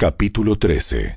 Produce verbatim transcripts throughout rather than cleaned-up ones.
Capítulo trece.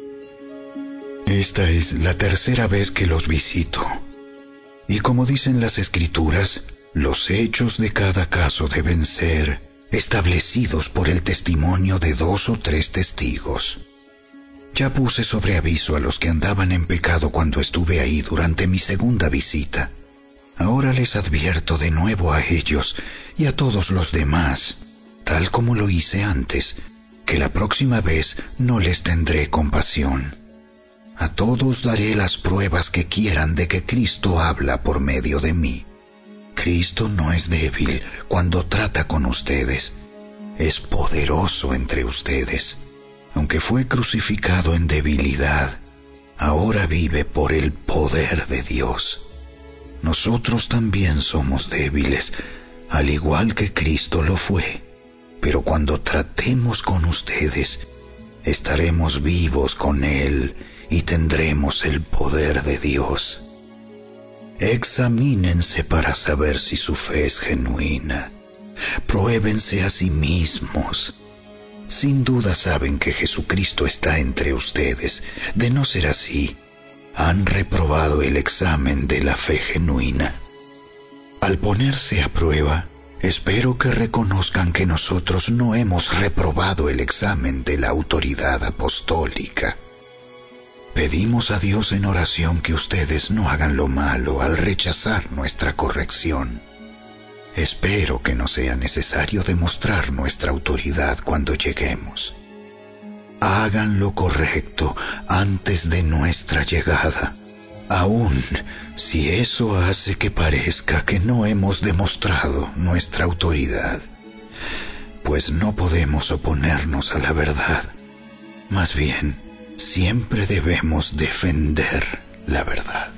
Esta es la tercera vez que los visito. Y como dicen las Escrituras, los hechos de cada caso deben ser establecidos por el testimonio de dos o tres testigos. Ya puse sobre aviso a los que andaban en pecado cuando estuve ahí durante mi segunda visita. Ahora les advierto de nuevo a ellos y a todos los demás, tal como lo hice antes, que la próxima vez no les tendré compasión. A todos daré las pruebas que quieran de que Cristo habla por medio de mí. Cristo no es débil cuando trata con ustedes. Es poderoso entre ustedes. Aunque fue crucificado en debilidad, ahora vive por el poder de Dios. Nosotros también somos débiles, al igual que Cristo lo fue. Pero cuando tratemos con ustedes, estaremos vivos con Él y tendremos el poder de Dios. Examínense para saber si su fe es genuina. Pruébense a sí mismos. Sin duda saben que Jesucristo está entre ustedes. De no ser así, han reprobado el examen de la fe genuina. Al ponerse a prueba, espero que reconozcan que nosotros no hemos reprobado el examen de la autoridad apostólica. Pedimos a Dios en oración que ustedes no hagan lo malo al rechazar nuestra corrección. Espero que no sea necesario demostrar nuestra autoridad cuando lleguemos. Hagan lo correcto antes de nuestra llegada, aun si eso hace que parezca que no hemos demostrado nuestra autoridad, pues no podemos oponernos a la verdad. Más bien, siempre debemos defender la verdad.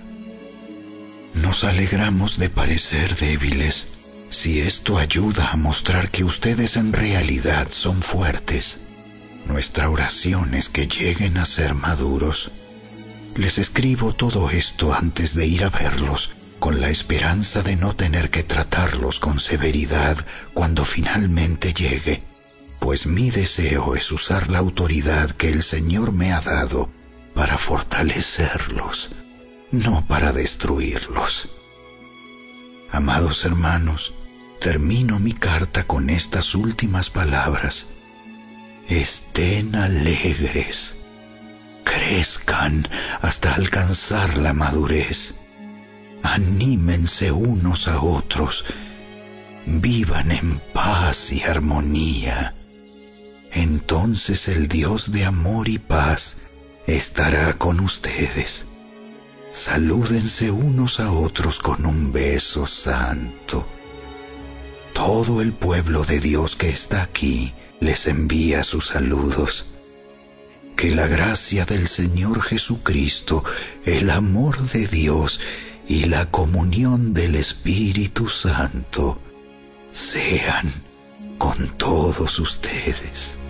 Nos alegramos de parecer débiles, si esto ayuda a mostrar que ustedes en realidad son fuertes. Nuestra oración es que lleguen a ser maduros. Les escribo todo esto antes de ir a verlos, con la esperanza de no tener que tratarlos con severidad cuando finalmente llegue, pues mi deseo es usar la autoridad que el Señor me ha dado para fortalecerlos, no para destruirlos. Amados hermanos, termino mi carta con estas últimas palabras. Estén alegres, crezcan hasta alcanzar la madurez, anímense unos a otros, vivan en paz y armonía. Entonces el Dios de amor y paz estará con ustedes. Salúdense unos a otros con un beso santo. Todo el pueblo de Dios que está aquí les envía sus saludos. Que la gracia del Señor Jesucristo, el amor de Dios y la comunión del Espíritu Santo sean con todos ustedes.